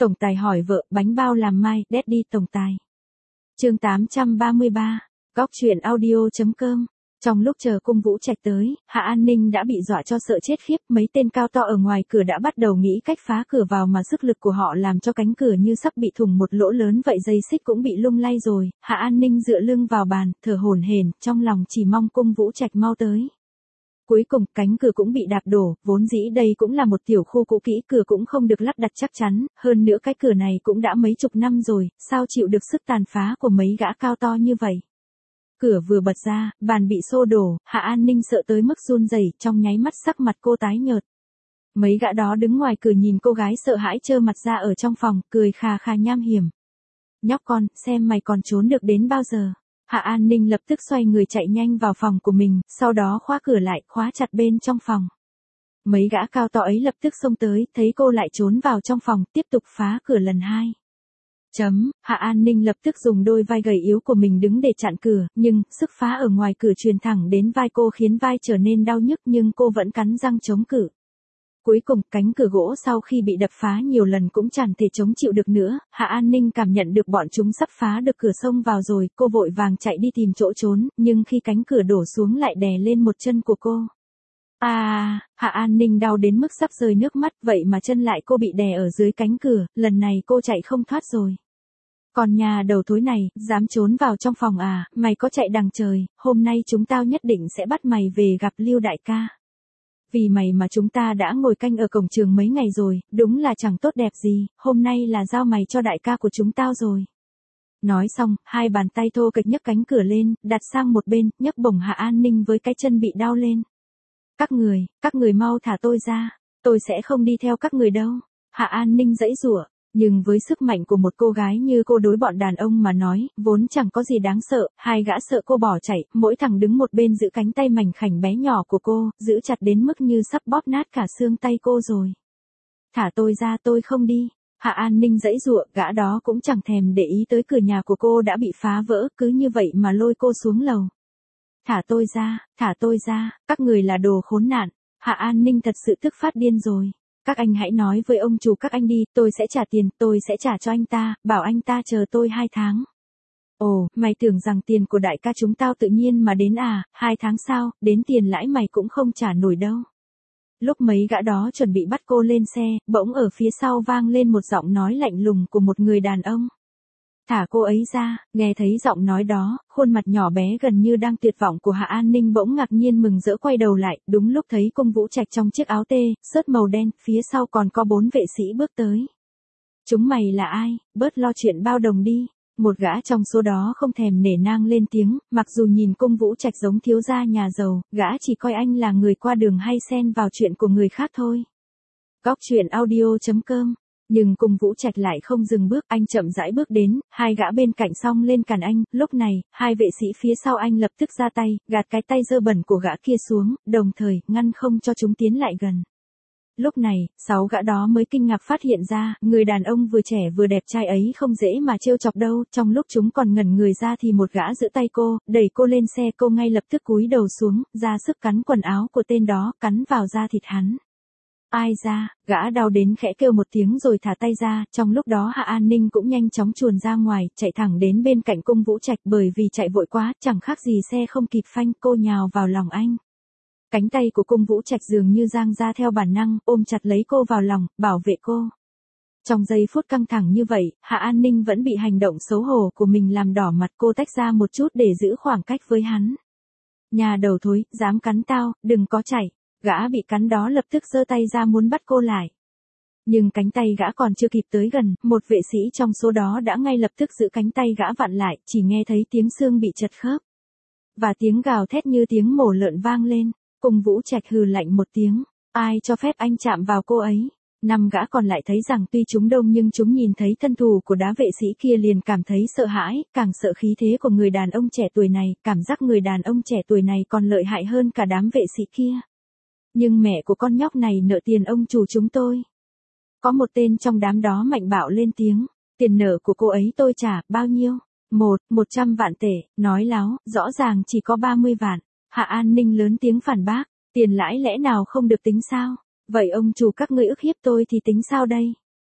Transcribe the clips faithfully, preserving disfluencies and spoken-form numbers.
Tổng tài hỏi vợ, bánh bao làm mai, Daddy tổng tài. Chương tám trăm ba mươi ba, góc truyện audio.com. Trong lúc chờ Cung Vũ Trạch tới, Hạ An Ninh đã bị dọa cho sợ chết khiếp, mấy tên cao to ở ngoài cửa đã bắt đầu nghĩ cách phá cửa vào mà sức lực của họ làm cho cánh cửa như sắp bị thủng một lỗ lớn vậy, dây xích cũng bị lung lay rồi. Hạ An Ninh dựa lưng vào bàn, thở hổn hển, trong lòng chỉ mong Cung Vũ Trạch mau tới. Cuối cùng, cánh cửa cũng bị đạp đổ, vốn dĩ đây cũng là một tiểu khu cũ kỹ, cửa cũng không được lắp đặt chắc chắn, hơn nữa cái cửa này cũng đã mấy chục năm rồi, sao chịu được sức tàn phá của mấy gã cao to như vậy. Cửa vừa bật ra, bàn bị xô đổ, Hạ An Ninh sợ tới mức run rẩy, trong nháy mắt sắc mặt cô tái nhợt. Mấy gã đó đứng ngoài cửa nhìn cô gái sợ hãi trơ mặt ra ở trong phòng, cười khà khà nham hiểm. Nhóc con, xem mày còn trốn được đến bao giờ. Hạ An Ninh lập tức xoay người chạy nhanh vào phòng của mình, sau đó khóa cửa lại, khóa chặt bên trong phòng. Mấy gã cao to ấy lập tức xông tới, thấy cô lại trốn vào trong phòng, tiếp tục phá cửa lần hai. Chấm, Hạ An Ninh lập tức dùng đôi vai gầy yếu của mình đứng để chặn cửa, nhưng, sức phá ở ngoài cửa truyền thẳng đến vai cô khiến vai trở nên đau nhức nhưng cô vẫn cắn răng chống cự. Cuối cùng, cánh cửa gỗ sau khi bị đập phá nhiều lần cũng chẳng thể chống chịu được nữa, Hạ An Ninh cảm nhận được bọn chúng sắp phá được cửa xông vào rồi, cô vội vàng chạy đi tìm chỗ trốn, nhưng khi cánh cửa đổ xuống lại đè lên một chân của cô. À, Hạ An Ninh đau đến mức sắp rơi nước mắt, vậy mà chân lại cô bị đè ở dưới cánh cửa, lần này cô chạy không thoát rồi. Còn nhà đầu thối này, dám trốn vào trong phòng à, mày có chạy đằng trời, hôm nay chúng tao nhất định sẽ bắt mày về gặp Lưu đại ca. Vì mày mà chúng ta đã ngồi canh ở cổng trường mấy ngày rồi, đúng là chẳng tốt đẹp gì, hôm nay là giao mày cho đại ca của chúng tao rồi. Nói xong, hai bàn tay thô kệch nhấc cánh cửa lên, đặt sang một bên, nhấc bổng Hạ An Ninh với cái chân bị đau lên. Các người, các người mau thả tôi ra, tôi sẽ không đi theo các người đâu. Hạ An Ninh giãy giụa, nhưng với sức mạnh của một cô gái như cô đối bọn đàn ông mà nói, vốn chẳng có gì đáng sợ, hai gã sợ cô bỏ chạy, mỗi thằng đứng một bên giữ cánh tay mảnh khảnh bé nhỏ của cô, giữ chặt đến mức như sắp bóp nát cả xương tay cô rồi. Thả tôi ra, tôi không đi. Hạ An Ninh giãy giụa, gã đó cũng chẳng thèm để ý tới cửa nhà của cô đã bị phá vỡ, cứ như vậy mà lôi cô xuống lầu. Thả tôi ra, thả tôi ra, các người là đồ khốn nạn. Hạ An Ninh thật sự tức phát điên rồi. Các anh hãy nói với ông chủ các anh đi, tôi sẽ trả tiền, tôi sẽ trả cho anh ta, bảo anh ta chờ tôi hai tháng. Ồ, mày tưởng rằng tiền của đại ca chúng tao tự nhiên mà đến à, hai tháng sau, đến tiền lãi mày cũng không trả nổi đâu. Lúc mấy gã đó chuẩn bị bắt cô lên xe, bỗng ở phía sau vang lên một giọng nói lạnh lùng của một người đàn ông. Thả cô ấy ra, nghe thấy giọng nói đó, khuôn mặt nhỏ bé gần như đang tuyệt vọng của Hạ An Ninh bỗng ngạc nhiên mừng rỡ quay đầu lại, đúng lúc thấy Cung Vũ Trạch trong chiếc áo tê, sớt màu đen, phía sau còn có bốn vệ sĩ bước tới. Chúng mày là ai, bớt lo chuyện bao đồng đi. Một gã trong số đó không thèm nể nang lên tiếng, mặc dù nhìn Cung Vũ Trạch giống thiếu gia nhà giàu, gã chỉ coi anh là người qua đường hay xen vào chuyện của người khác thôi. Góc truyện audio.com. Nhưng Cung Vũ Trạch lại không dừng bước, anh chậm rãi bước đến, hai gã bên cạnh xông lên cản anh, lúc này, hai vệ sĩ phía sau anh lập tức ra tay, gạt cái tay dơ bẩn của gã kia xuống, đồng thời, ngăn không cho chúng tiến lại gần. Lúc này, sáu gã đó mới kinh ngạc phát hiện ra, người đàn ông vừa trẻ vừa đẹp trai ấy không dễ mà trêu chọc đâu, trong lúc chúng còn ngẩn người ra thì một gã giữ tay cô, đẩy cô lên xe, cô ngay lập tức cúi đầu xuống, ra sức cắn quần áo của tên đó, cắn vào da thịt hắn. Ai ra, gã đau đến khẽ kêu một tiếng rồi thả tay ra, trong lúc đó Hạ An Ninh cũng nhanh chóng chuồn ra ngoài, chạy thẳng đến bên cạnh Cung Vũ Trạch, bởi vì chạy vội quá, chẳng khác gì xe không kịp phanh, cô nhào vào lòng anh. Cánh tay của Cung Vũ Trạch dường như giang ra theo bản năng, ôm chặt lấy cô vào lòng, bảo vệ cô. Trong giây phút căng thẳng như vậy, Hạ An Ninh vẫn bị hành động xấu hổ của mình làm đỏ mặt, cô tách ra một chút để giữ khoảng cách với hắn. Nhà đầu thối, dám cắn tao, đừng có chạy. Gã bị cắn đó lập tức giơ tay ra muốn bắt cô lại. Nhưng cánh tay gã còn chưa kịp tới gần, một vệ sĩ trong số đó đã ngay lập tức giữ cánh tay gã vặn lại, chỉ nghe thấy tiếng xương bị chật khớp. Và tiếng gào thét như tiếng mổ lợn vang lên, Cung Vũ Trạch hừ lạnh một tiếng, ai cho phép anh chạm vào cô ấy. Năm gã còn lại thấy rằng tuy chúng đông nhưng chúng nhìn thấy thân thủ của đám vệ sĩ kia liền cảm thấy sợ hãi, càng sợ khí thế của người đàn ông trẻ tuổi này, cảm giác người đàn ông trẻ tuổi này còn lợi hại hơn cả đám vệ sĩ kia. Nhưng mẹ của con nhóc này nợ tiền ông chủ chúng tôi. Có một tên trong đám đó mạnh bạo lên tiếng, tiền nợ của cô ấy tôi trả, bao nhiêu? Một, một trăm vạn tệ, nói láo, rõ ràng chỉ có ba mươi vạn. Hạ An Ninh lớn tiếng phản bác, tiền lãi lẽ nào không được tính sao? Vậy ông chủ các ngươi ức hiếp tôi thì tính sao đây?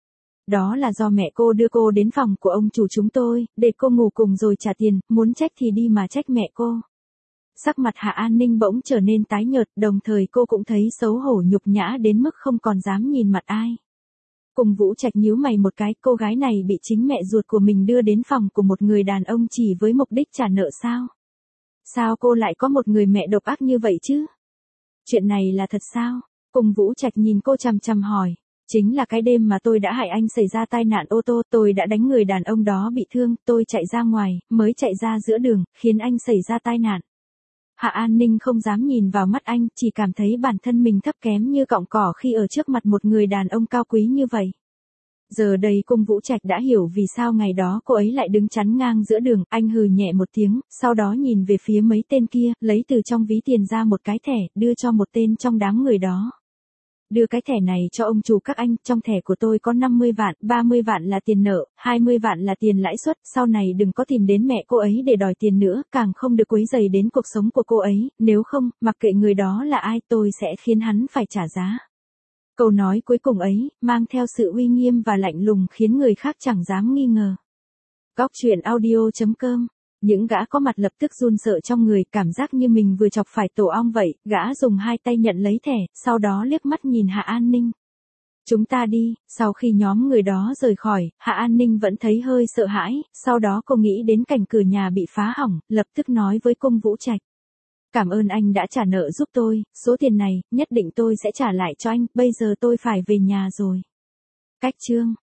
Đó là do mẹ cô đưa cô đến phòng của ông chủ chúng tôi, để cô ngủ cùng rồi trả tiền, muốn trách thì đi mà trách mẹ cô. Sắc mặt Hạ An Ninh bỗng trở nên tái nhợt, đồng thời cô cũng thấy xấu hổ nhục nhã đến mức không còn dám nhìn mặt ai. Cùng Vũ Trạch nhíu mày một cái, cô gái này bị chính mẹ ruột của mình đưa đến phòng của một người đàn ông chỉ với mục đích trả nợ sao? Sao cô lại có một người mẹ độc ác như vậy chứ? Chuyện này là thật sao? Cùng Vũ Trạch nhìn cô chằm chằm hỏi. Chính là cái đêm mà tôi đã hại anh xảy ra tai nạn ô tô, tôi đã đánh người đàn ông đó bị thương, tôi chạy ra ngoài, mới chạy ra giữa đường, khiến anh xảy ra tai nạn. Hạ An Ninh không dám nhìn vào mắt anh, chỉ cảm thấy bản thân mình thấp kém như cọng cỏ khi ở trước mặt một người đàn ông cao quý như vậy. Giờ đây Cung Vũ Trạch đã hiểu vì sao ngày đó cô ấy lại đứng chắn ngang giữa đường, anh hừ nhẹ một tiếng, sau đó nhìn về phía mấy tên kia, lấy từ trong ví tiền ra một cái thẻ, đưa cho một tên trong đám người đó. Đưa cái thẻ này cho ông chủ các anh, trong thẻ của tôi có năm mươi vạn, ba mươi vạn là tiền nợ, hai mươi vạn là tiền lãi suất, sau này đừng có tìm đến mẹ cô ấy để đòi tiền nữa, càng không được quấy rầy đến cuộc sống của cô ấy, nếu không, mặc kệ người đó là ai tôi sẽ khiến hắn phải trả giá. Câu nói cuối cùng ấy, mang theo sự uy nghiêm và lạnh lùng khiến người khác chẳng dám nghi ngờ. Góc truyện audio chấm com. Những gã có mặt lập tức run sợ trong người, cảm giác như mình vừa chọc phải tổ ong vậy, gã dùng hai tay nhận lấy thẻ, sau đó liếc mắt nhìn Hạ An Ninh. Chúng ta đi, sau khi nhóm người đó rời khỏi, Hạ An Ninh vẫn thấy hơi sợ hãi, sau đó cô nghĩ đến cảnh cửa nhà bị phá hỏng, lập tức nói với Cung Vũ Trạch. Cảm ơn anh đã trả nợ giúp tôi, số tiền này, nhất định tôi sẽ trả lại cho anh, bây giờ tôi phải về nhà rồi. Cách chương